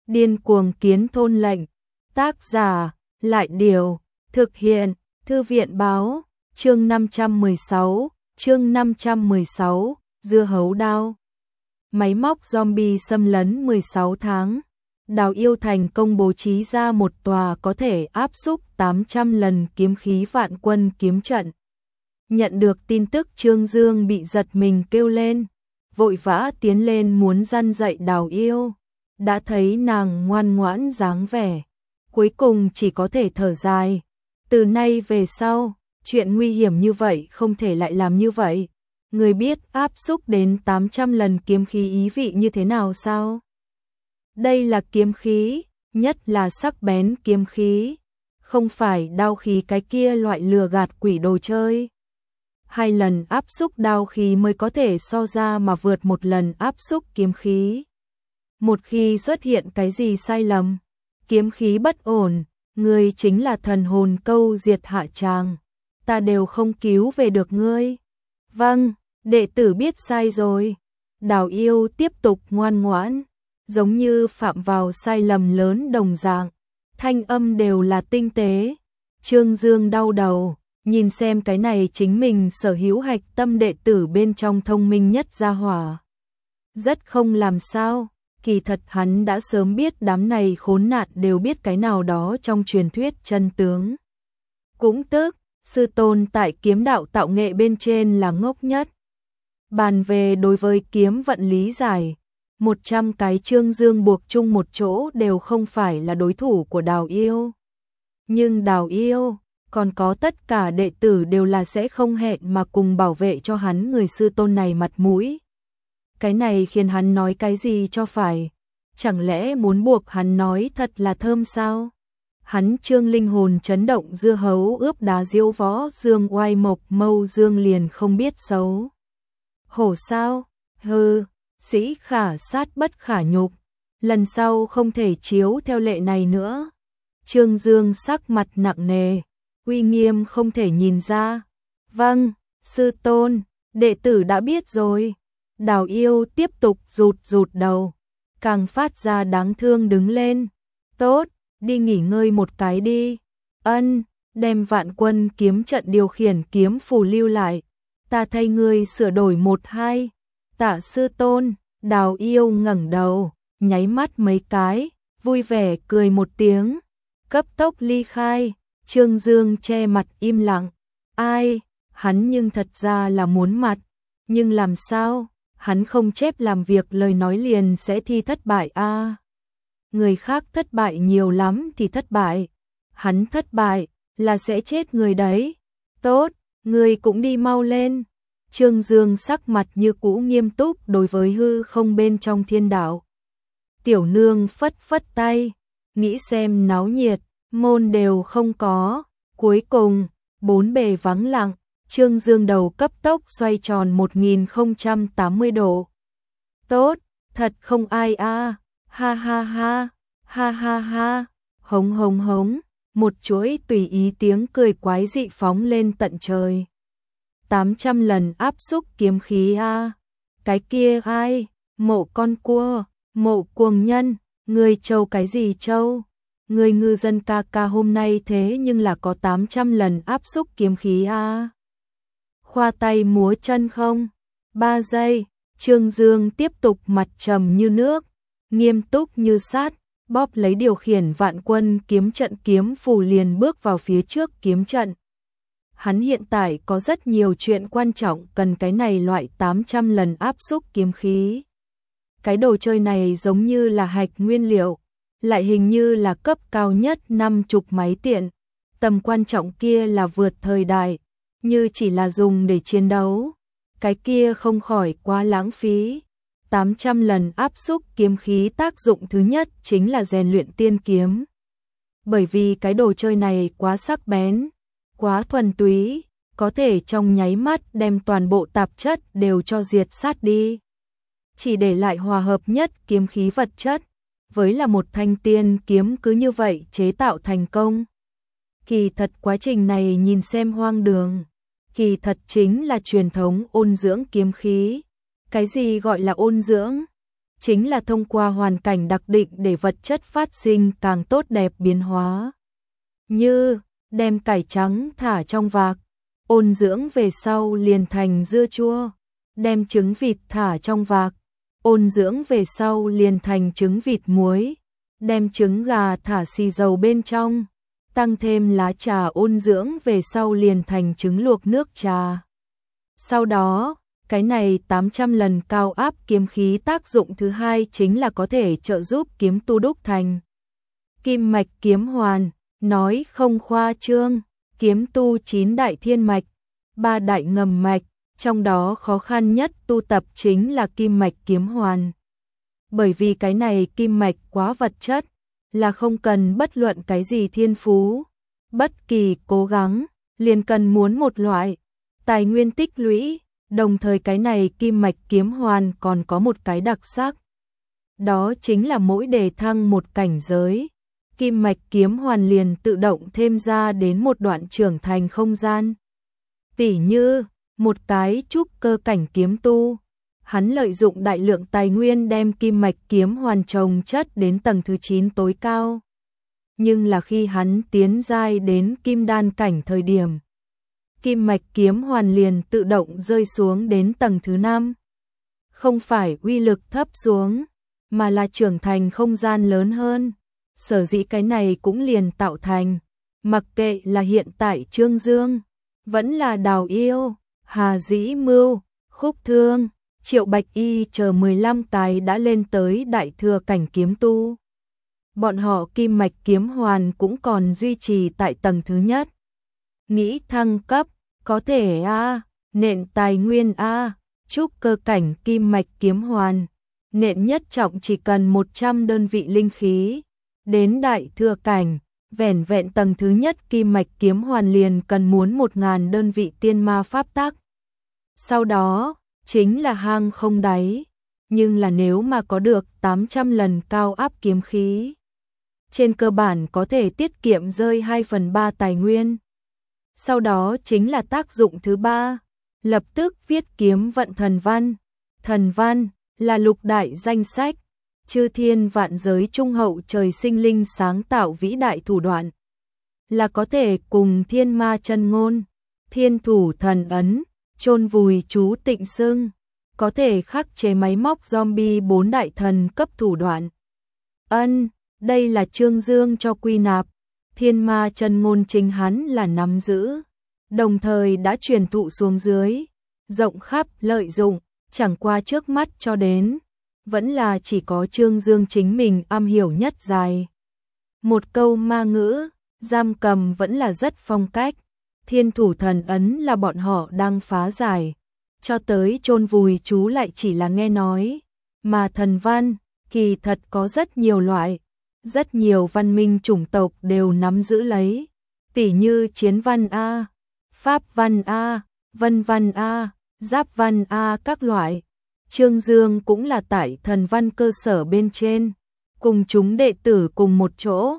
Điên cuồng kiến thôn lệnh. Tác giả, Lại Điều, thực hiện, Thư viện báo, chương 516, dưa hấu đao. Máy móc zombie xâm lấn 16 tháng. Đào Yêu thành công bố trí ra một tòa có thể áp xúc 800 lần kiếm khí vạn quân kiếm trận. Nhận được tin tức Trương Dương bị giật mình kêu lên, vội vã tiến lên muốn răn dạy Đào Yêu. Đã thấy nàng ngoan ngoãn dáng vẻ, cuối cùng chỉ có thể thở dài. Từ nay về sau, chuyện nguy hiểm như vậy không thể lại làm như vậy. Người biết áp xúc đến 800 lần kiếm khí ý vị như thế nào sao? Đây là kiếm khí, nhất là sắc bén kiếm khí, không phải đao khí cái kia loại lừa gạt quỷ đồ chơi. 2 lần áp xúc đao khí mới có thể so ra mà vượt 1 lần áp xúc kiếm khí. Một khi xuất hiện cái gì sai lầm, kiếm khí bất ổn, ngươi chính là thần hồn câu diệt hạ tràng, ta đều không cứu về được ngươi. Vâng, đệ tử biết sai rồi. Đào Yêu tiếp tục ngoan ngoãn, giống như phạm vào sai lầm lớn đồng dạng, thanh âm đều là tinh tế. Trương Dương đau đầu, nhìn xem cái này chính mình sở hữu hạch tâm đệ tử bên trong thông minh nhất gia hỏa. Rất không làm sao, kỳ thật hắn đã sớm biết đám này khốn nạn đều biết cái nào đó trong truyền thuyết chân tướng. Cũng tức, sư tôn tại kiếm đạo tạo nghệ bên trên là ngốc nhất. Bàn về đối với kiếm vận lý giải, 100 cái Trương Dương buộc chung một chỗ đều không phải là đối thủ của Đào Yêu. Nhưng Đào Yêu, còn có tất cả đệ tử đều là sẽ không hẹn mà cùng bảo vệ cho hắn người sư tôn này mặt mũi. Cái này khiến hắn nói cái gì cho phải? Chẳng lẽ muốn buộc hắn nói thật là thơm sao? Hắn Trương linh hồn chấn động dưa hấu ướp đá diễu võ dương oai mộc mâu dương liền không biết xấu hổ sao? Hừ, sĩ khả sát bất khả nhục, lần sau không thể chiếu theo lệ này nữa. Trương Dương sắc mặt nặng nề, uy nghiêm không thể nhìn ra. Vâng, sư tôn, đệ tử đã biết rồi. Đào Yêu tiếp tục rụt đầu, càng phát ra đáng thương đứng lên. Tốt, đi nghỉ ngơi một cái đi. Ân, đem vạn quân kiếm trận điều khiển kiếm phù lưu lại. Ta thay ngươi sửa đổi 1-2. Tạ sư tôn. Đào Yêu ngẩng đầu, nháy mắt mấy cái, vui vẻ cười một tiếng, cấp tốc ly khai. Trương Dương che mặt im lặng. Ai, hắn nhưng thật ra là muốn mặt, nhưng làm sao? Hắn không chép làm việc lời nói liền sẽ thi thất bại a. Người khác thất bại nhiều lắm thì thất bại, hắn thất bại là sẽ chết người đấy. Tốt, người cũng đi mau lên. Trương Dương sắc mặt như cũ nghiêm túc đối với hư không bên trong thiên đạo. Tiểu nương phất phất tay, nghĩ xem náo nhiệt, môn đều không có. Cuối cùng, 4 bề vắng lặng. Trương Dương đầu cấp tốc xoay tròn 1080 độ. Tốt, thật không ai a. Ha ha ha, ha ha ha, hống hống hống, một chuỗi tùy ý tiếng cười quái dị phóng lên tận trời. 800 lần áp xúc kiếm khí a. Cái kia ai? Mộ con cua, Mộ cuồng nhân, người trâu cái gì trâu? Người ngư dân ca ca hôm nay thế nhưng là có 800 lần áp xúc kiếm khí a. Khoa tay múa chân không? 3 giây, Trương Dương tiếp tục mặt trầm như nước, nghiêm túc như sát, bóp lấy điều khiển vạn quân kiếm trận kiếm phù liền bước vào phía trước kiếm trận. Hắn hiện tại có rất nhiều chuyện quan trọng cần cái này loại 800 lần áp xúc kiếm khí. Cái đồ chơi này giống như là hạch nguyên liệu, lại hình như là cấp cao nhất 50 máy tiện. Tầm quan trọng kia là vượt thời đại, như chỉ là dùng để chiến đấu. Cái kia không khỏi quá lãng phí. 800 lần áp xúc kiếm khí tác dụng thứ nhất chính là rèn luyện tiên kiếm. Bởi vì cái đồ chơi này quá sắc bén, quá thuần túy, có thể trong nháy mắt đem toàn bộ tạp chất đều cho diệt sát đi. Chỉ để lại hòa hợp nhất kiếm khí vật chất, với là một thanh tiên kiếm cứ như vậy chế tạo thành công. Kỳ thật quá trình này nhìn xem hoang đường, kỳ thật chính là truyền thống ôn dưỡng kiếm khí. Cái gì gọi là ôn dưỡng? chính là thông qua hoàn cảnh đặc định để vật chất phát sinh càng tốt đẹp biến hóa. Như đem cải trắng thả trong vạc, ôn dưỡng về sau liền thành dưa chua, đem trứng vịt thả trong vạc, ôn dưỡng về sau liền thành trứng vịt muối, đem trứng gà thả xì dầu bên trong, tăng thêm lá trà ôn dưỡng về sau liền thành trứng luộc nước trà. Sau đó, cái này 800 lần cao áp kiếm khí tác dụng thứ hai chính là có thể trợ giúp kiếm tu đúc thành kim mạch kiếm hoàn, nói không khoa trương, kiếm tu 9 đại thiên mạch, 3 đại ngầm mạch, trong đó khó khăn nhất tu tập chính là kim mạch kiếm hoàn. Bởi vì cái này kim mạch quá vật chất, là không cần bất luận cái gì thiên phú, bất kỳ cố gắng, liền cần muốn một loại tài nguyên tích lũy, đồng thời cái này kim mạch kiếm hoàn còn có một cái đặc sắc. Đó chính là mỗi đề thăng một cảnh giới, kim mạch kiếm hoàn liền tự động thêm ra đến một đoạn trưởng thành không gian. Tỉ như, một cái trúc cơ cảnh kiếm tu, hắn lợi dụng đại lượng tài nguyên đem kim mạch kiếm hoàn trồng chất đến tầng thứ 9 tối cao. Nhưng là khi hắn tiến giai đến kim đan cảnh thời điểm, kim mạch kiếm hoàn liền tự động rơi xuống đến tầng thứ 5. Không phải uy lực thấp xuống, mà là trưởng thành không gian lớn hơn. Sở dĩ cái này cũng liền tạo thành, mặc kệ là hiện tại Trương Dương, vẫn là Đào Yêu, Hà Dĩ Mưu, Khúc Thương, Triệu Bạch Y chờ 15 cái đã lên tới đại thừa cảnh kiếm tu. Bọn họ kim mạch kiếm hoàn cũng còn duy trì tại tầng thứ nhất. Nghĩ thăng cấp, có thể nện tài nguyên trúc cơ cảnh kim mạch kiếm hoàn, nện nhất trọng chỉ cần 100 đơn vị linh khí. Đến đại thừa cảnh, vẻn vẹn tầng thứ nhất kim mạch kiếm hoàn liền cần muốn 1000 đơn vị tiên ma pháp tắc. Sau đó, chính là hang không đáy, nhưng là nếu mà có được 800 lần cao áp kiếm khí, trên cơ bản có thể tiết kiệm rơi 2/3 tài nguyên. Sau đó chính là tác dụng thứ ba, lập tức viết kiếm vận thần văn. Thần văn là lục đại danh sách, chư thiên vạn giới trung hậu trời sinh linh sáng tạo vĩ đại thủ đoạn, là có thể cùng thiên ma chân ngôn, thiên thủ thần ấn, chôn vùi chú tịnh xưng, có thể khắc chế máy móc zombie 4 đại thần cấp thủ đoạn. Đây là Trương Dương cho quy nạp, thiên ma chân ngôn chính hắn là nắm giữ, đồng thời đã truyền thụ xuống dưới, rộng khắp lợi dụng, chẳng qua trước mắt cho đến, vẫn là chỉ có Trương Dương chính mình am hiểu nhất dài. Một câu ma ngữ, giam cầm vẫn là rất phong cách, thiên thủ thần ấn là bọn họ đang phá giải, cho tới chôn vùi chú lại chỉ là nghe nói, mà thần văn, kỳ thật có rất nhiều loại, rất nhiều văn minh chủng tộc đều nắm giữ lấy, tỉ như chiến văn pháp văn vân văn giáp văn các loại. Trương Dương cũng là tại thần văn cơ sở bên trên, cùng chúng đệ tử cùng một chỗ,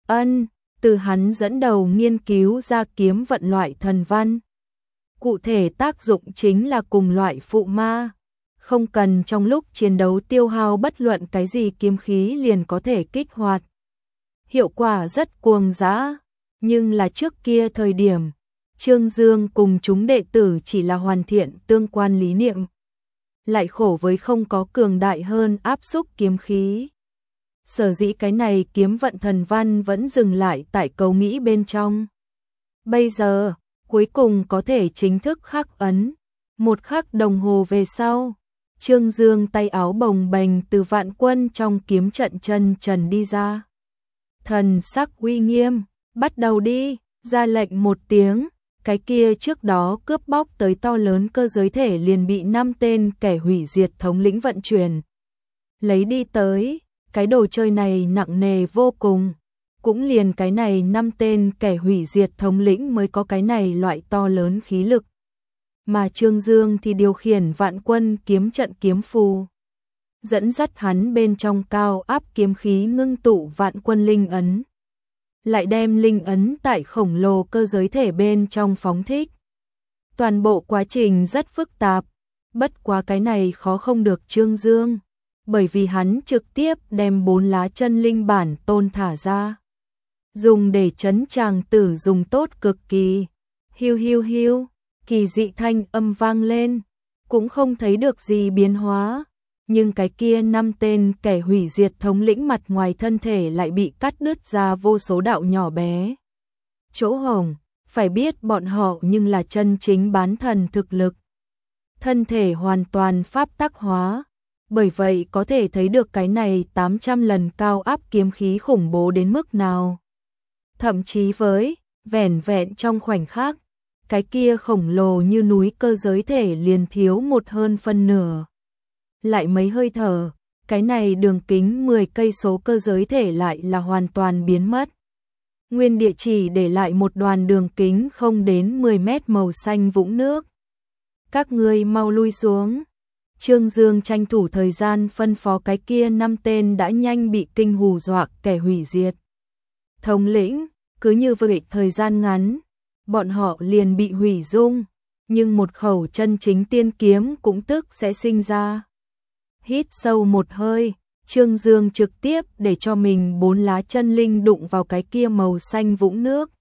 từ hắn dẫn đầu nghiên cứu ra kiếm vận loại thần văn. Cụ thể tác dụng chính là cùng loại phụ ma, không cần trong lúc chiến đấu tiêu hao bất luận cái gì kiếm khí liền có thể kích hoạt. Hiệu quả rất cuồng dã, nhưng là trước kia thời điểm, Trương Dương cùng chúng đệ tử chỉ là hoàn thiện tương quan lý niệm, lại khổ với không có cường đại hơn áp xúc kiếm khí. Sở dĩ cái này kiếm vận thần văn vẫn dừng lại tại câu nghĩ bên trong. Bây giờ, cuối cùng có thể chính thức khắc ấn. Một khắc đồng hồ về sau, Trương Dương tay áo bồng bềnh từ vạn quân trong kiếm trận chân trần đi ra. Thần sắc uy nghiêm, bắt đầu đi, ra lệnh một tiếng. Cái kia trước đó cướp bóc tới to lớn cơ giới thể liền bị 5 tên kẻ hủy diệt thống lĩnh vận chuyển lấy đi tới, cái đồ chơi này nặng nề vô cùng, cũng liền cái này 5 tên kẻ hủy diệt thống lĩnh mới có cái này loại to lớn khí lực. Mà Trương Dương thì điều khiển vạn quân kiếm trận kiếm phù, dẫn dắt hắn bên trong cao áp kiếm khí ngưng tụ vạn quân linh ấn, lại đem linh ấn tại khổng lồ cơ giới thể bên trong phóng thích. Toàn bộ quá trình rất phức tạp, bất quá cái này khó không được Trương Dương. bởi vì hắn trực tiếp đem 4 lá chân linh bản tôn thả ra. Dùng để trấn chàng tử dùng tốt cực kỳ. Hiu hiu hiu, kỳ dị thanh âm vang lên, cũng không thấy được gì biến hóa, nhưng cái kia 5 tên kẻ hủy diệt thống lĩnh mặt ngoài thân thể lại bị cắt đứt ra vô số đạo nhỏ bé. Chỗ hổng, phải biết bọn họ nhưng là chân chính bán thần thực lực. Thân thể hoàn toàn pháp tắc hóa, bởi vậy có thể thấy được cái này 800 lần cao áp kiếm khí khủng bố đến mức nào. Thậm chí với, vẻn vẹn trong khoảnh khắc, cái kia khổng lồ như núi cơ giới thể liền thiếu một hơn phân nửa. Lại mấy hơi thở, cái này đường kính 10 cây số cơ giới thể lại là hoàn toàn biến mất. Nguyên địa chỉ để lại một đoàn đường kính không đến 10 mét màu xanh vũng nước. Các ngươi mau lui xuống. Trương Dương tranh thủ thời gian phân phó cái kia 5 tên đã nhanh bị kinh hù dọa kẻ hủy diệt. Thống lĩnh, cứ như vậy thời gian ngắn, bọn họ liền bị hủy dung, nhưng một khẩu chân chính tiên kiếm cũng tức sẽ sinh ra. Hít sâu một hơi, Trương Dương trực tiếp để cho mình 4 lá chân linh đụng vào cái kia màu xanh vũng nước.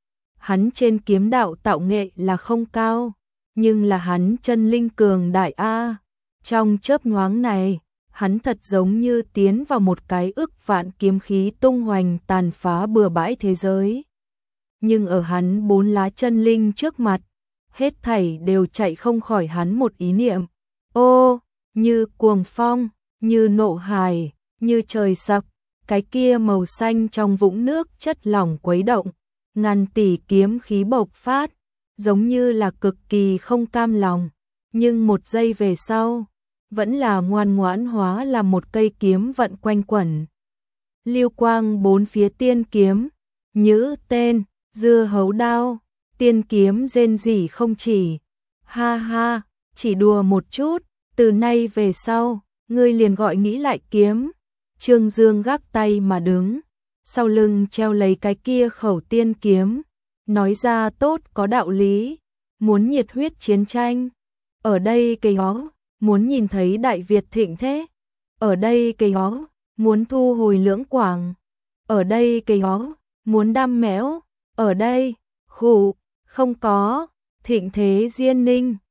Hắn trên kiếm đạo tạo nghệ là không cao, nhưng là hắn chân linh cường đại a. Trong chớp nhoáng này, hắn thật giống như tiến vào một cái ức vạn kiếm khí tung hoành tàn phá bừa bãi thế giới. Nhưng ở hắn 4 lá chân linh trước mặt, hết thảy đều chạy không khỏi hắn một ý niệm. Ô, như cuồng phong, như nộ hài, như trời sập, cái kia màu xanh trong vũng nước chất lỏng quấy động, ngàn tỷ kiếm khí bộc phát, giống như là cực kỳ không cam lòng, nhưng một giây về sau, vẫn là ngoan ngoãn hóa là một cây kiếm vận quanh quẩn. Lưu quang 4 phía tiên kiếm, nhữ tên, dưa hấu đao, tiên kiếm rên rỉ không chỉ. Ha ha, chỉ đùa một chút, từ nay về sau, ngươi liền gọi nghĩ lại kiếm. Trương Dương gác tay mà đứng, sau lưng treo lấy cái kia khẩu tiên kiếm, nói ra tốt có đạo lý, muốn nhiệt huyết chiến tranh. Ở đây cây ó, muốn nhìn thấy Đại Việt thịnh thế. Ở đây cây ó, muốn thu hồi Lưỡng Quảng. Ở đây cây ó, muốn đam mẽo. Ở đây, khụ, không có, thịnh thế Diên Ninh.